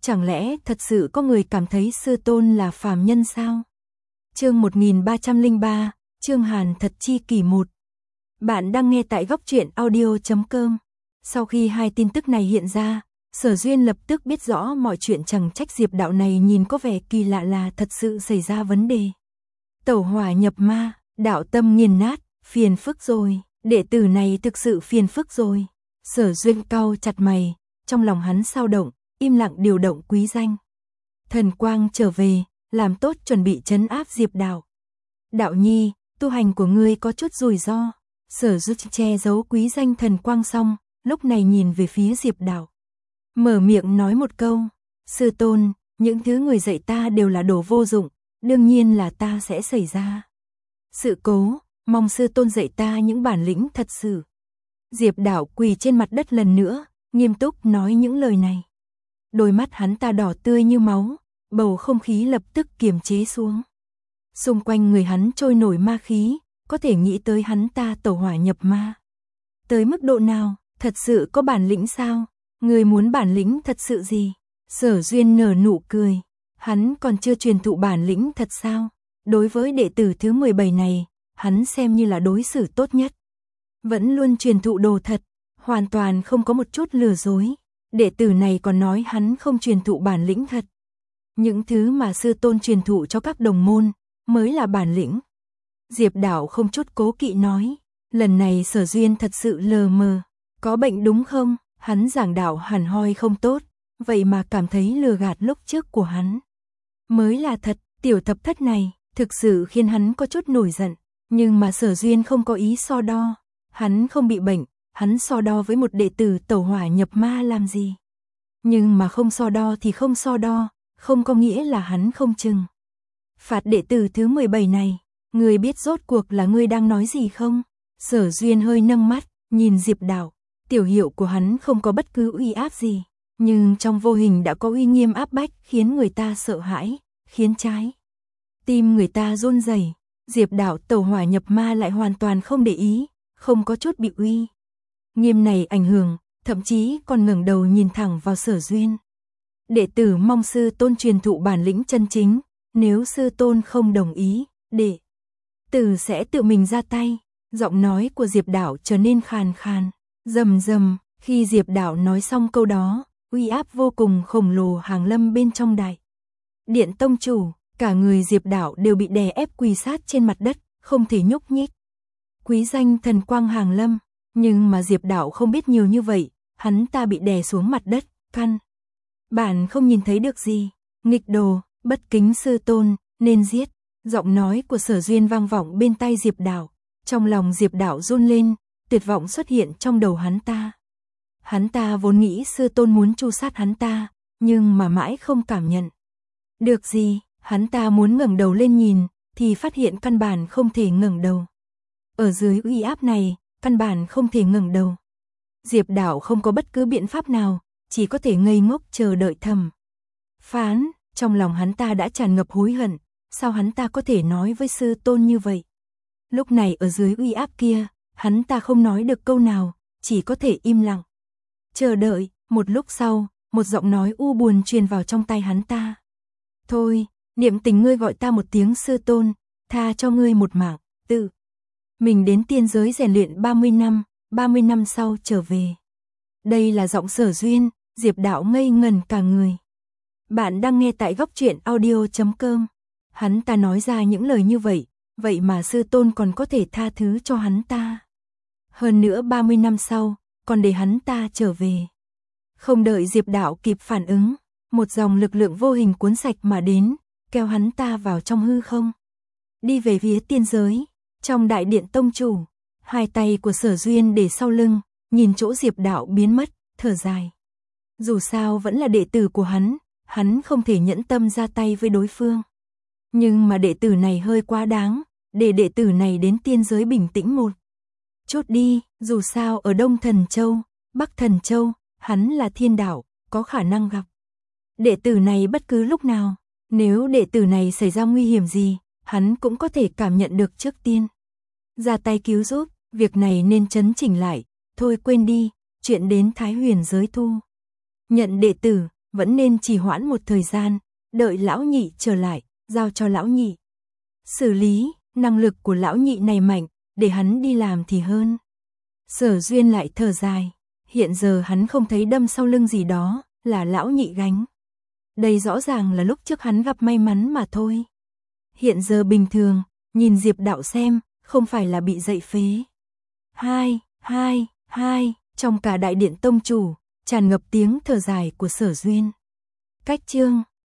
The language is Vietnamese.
Chẳng lẽ thật sự có người cảm thấy sư tôn là phàm nhân sao? Chương 1303, Chương Hàn thật chi kỷ 1. Bạn đang nghe tại góc truyện audio.com. Sau khi hai tin tức này hiện ra, Sở Duyên lập tức biết rõ mọi chuyện, chẳng trách Diệp đạo này nhìn có vẻ kỳ lạ là thật sự xảy ra vấn đề. Tẩu hỏa nhập ma, đạo tâm nghiền nát, phiền phức rồi, đệ tử này thực sự phiền phức rồi. Sở Duyên cau chặt mày, trong lòng hắn sao động, im lặng điều động quý danh. Thần quang trở về, làm tốt chuẩn bị trấn áp Diệp đạo. Đạo nhi, tu hành của ngươi có chút rủi ro. Sở Duyên che giấu quý danh thần quang xong, lúc này nhìn về phía Diệp đạo. Mở miệng nói một câu, sư tôn, những thứ người dạy ta đều là đồ vô dụng, đương nhiên là ta sẽ xảy ra sự cố, mong sư tôn dạy ta những bản lĩnh thật sự. Diệp đạo quỳ trên mặt đất lần nữa, nghiêm túc nói những lời này. Đôi mắt hắn ta đỏ tươi như máu, bầu không khí lập tức kiềm chế xuống. Xung quanh người hắn trôi nổi ma khí, có thể nghĩ tới hắn ta tẩu hỏa nhập ma. Tới mức độ nào, thật sự có bản lĩnh sao? Người muốn bản lĩnh thật sự gì? Sở Duyên nở nụ cười, hắn còn chưa truyền thụ bản lĩnh thật sao? Đối với đệ tử thứ 17 này, hắn xem như là đối xử tốt nhất. Vẫn luôn truyền thụ đồ thật, hoàn toàn không có một chút lừa dối. Đệ tử này còn nói hắn không truyền thụ bản lĩnh thật. Những thứ mà sư tôn truyền thụ cho các đồng môn mới là bản lĩnh. Diệp đạo không chút cố kỵ nói, lần này Sở Duyên thật sự lờ mờ, có bệnh đúng không? Hắn giảng đạo hẳn hoi không tốt, vậy mà cảm thấy lừa gạt lúc trước của hắn mới là thật. Tiểu thập thất này thực sự khiến hắn có chút nổi giận, nhưng mà Sở Duyên không có ý so đo. Hắn không bị bệnh, hắn so đo với một đệ tử tẩu hỏa nhập ma làm gì? Nhưng mà không so đo thì không so đo, không có nghĩa là hắn không trừng phạt đệ tử thứ 17 này. Ngươi biết rốt cuộc là ngươi đang nói gì không? Sở Duyên hơi nâng mắt, nhìn Diệp đạo. Tiểu hiệu của hắn không có bất cứ uy áp gì, nhưng trong vô hình đã có uy nghiêm áp bách, khiến người ta sợ hãi, khiến trái tim người ta run rẩy. Diệp đạo tẩu hỏa nhập ma lại hoàn toàn không để ý, không có chút bị uy nghiêm này ảnh hưởng, thậm chí còn ngẩng đầu nhìn thẳng vào Sở Duyên. Đệ tử mong sư tôn truyền thụ bản lĩnh chân chính, nếu sư tôn không đồng ý, đệ tử sẽ tự mình ra tay. Giọng nói của Diệp đạo trở nên khàn khàn, rầm rầm. Khi Diệp đạo nói xong câu đó, uy áp vô cùng khổng lồ hàng lâm bên trong đại điện tông chủ. Cả người Diệp đạo đều bị đè ép quỳ sát trên mặt đất, không thể nhúc nhích. Quý danh thần quang hàng lâm, nhưng mà Diệp đạo không biết nhiều như vậy, hắn ta bị đè xuống mặt đất, căn bản không nhìn thấy được gì. Nghịch đồ, bất kính sư tôn, nên giết. Giọng nói của Sở Duyên vang vọng bên tai Diệp đạo. Trong lòng Diệp đạo run lên, tuyệt vọng xuất hiện trong đầu hắn ta. Hắn ta vốn nghĩ sư tôn muốn tru sát hắn ta, nhưng mà mãi không cảm nhận được gì. Hắn ta muốn ngẩng đầu lên nhìn, thì phát hiện căn bản không thể ngẩng đầu. Ở dưới uy áp này, căn bản không thể ngẩng đầu. Diệp đạo không có bất cứ biện pháp nào, chỉ có thể ngây ngốc chờ đợi thẩm phán. Trong lòng hắn ta đã tràn ngập hối hận, sao hắn ta có thể nói với sư tôn như vậy? Lúc này ở dưới uy áp kia, hắn ta không nói được câu nào, chỉ có thể im lặng chờ đợi. Một lúc sau, một giọng nói u buồn truyền vào trong tai hắn ta. Thôi, niệm tình ngươi gọi ta một tiếng sư tôn, tha cho ngươi một mạng, tự mình đến tiên giới rèn luyện 30 năm sau trở về. Đây là giọng Sở Duyên. Diệp đạo ngây ngẩn cả người. Bạn đang nghe tại góc truyện audio.com. Hắn ta nói ra những lời như vậy, vậy mà sư tôn còn có thể tha thứ cho hắn ta. Hơn nữa 30 năm sau, còn để hắn ta trở về. Không đợi Diệp đạo kịp phản ứng, một dòng lực lượng vô hình cuốn sạch mà đến, kéo hắn ta vào trong hư không, đi về phía tiên giới. Trong đại điện tông chủ, hai tay của Sở Duyên để sau lưng, nhìn chỗ Diệp đạo biến mất, thở dài. Dù sao vẫn là đệ tử của hắn không thể nhẫn tâm ra tay với đối phương. Nhưng mà đệ tử này hơi quá đáng, để đệ tử này đến tiên giới bình tĩnh một chút đi. Dù sao ở Đông Thần Châu, Bắc Thần Châu, hắn là thiên đạo, có khả năng gặp đệ tử này bất cứ lúc nào. Nếu đệ tử này xảy ra nguy hiểm gì, hắn cũng có thể cảm nhận được trước tiên, ra tay cứu giúp. Việc này nên chấn chỉnh lại. Thôi quên đi, chuyện đến Thái Huyền giới thu nhận đệ tử, vẫn nên trì hoãn một thời gian, đợi lão nhị trở lại, giao cho lão nhị xử lý, năng lực của lão nhị này mạnh, để hắn đi làm thì hơn. Sở Duyên lại thở dài, hiện giờ hắn không thấy đâm sau lưng gì đó, là lão nhị gánh. Đây rõ ràng là lúc trước hắn gặp may mắn mà thôi. Hiện giờ bình thường, nhìn Diệp Đạo xem, không phải là bị dậy phế. Trong cả đại điện tông chủ, tràn ngập tiếng thở dài của Sở Duyên. Cách chương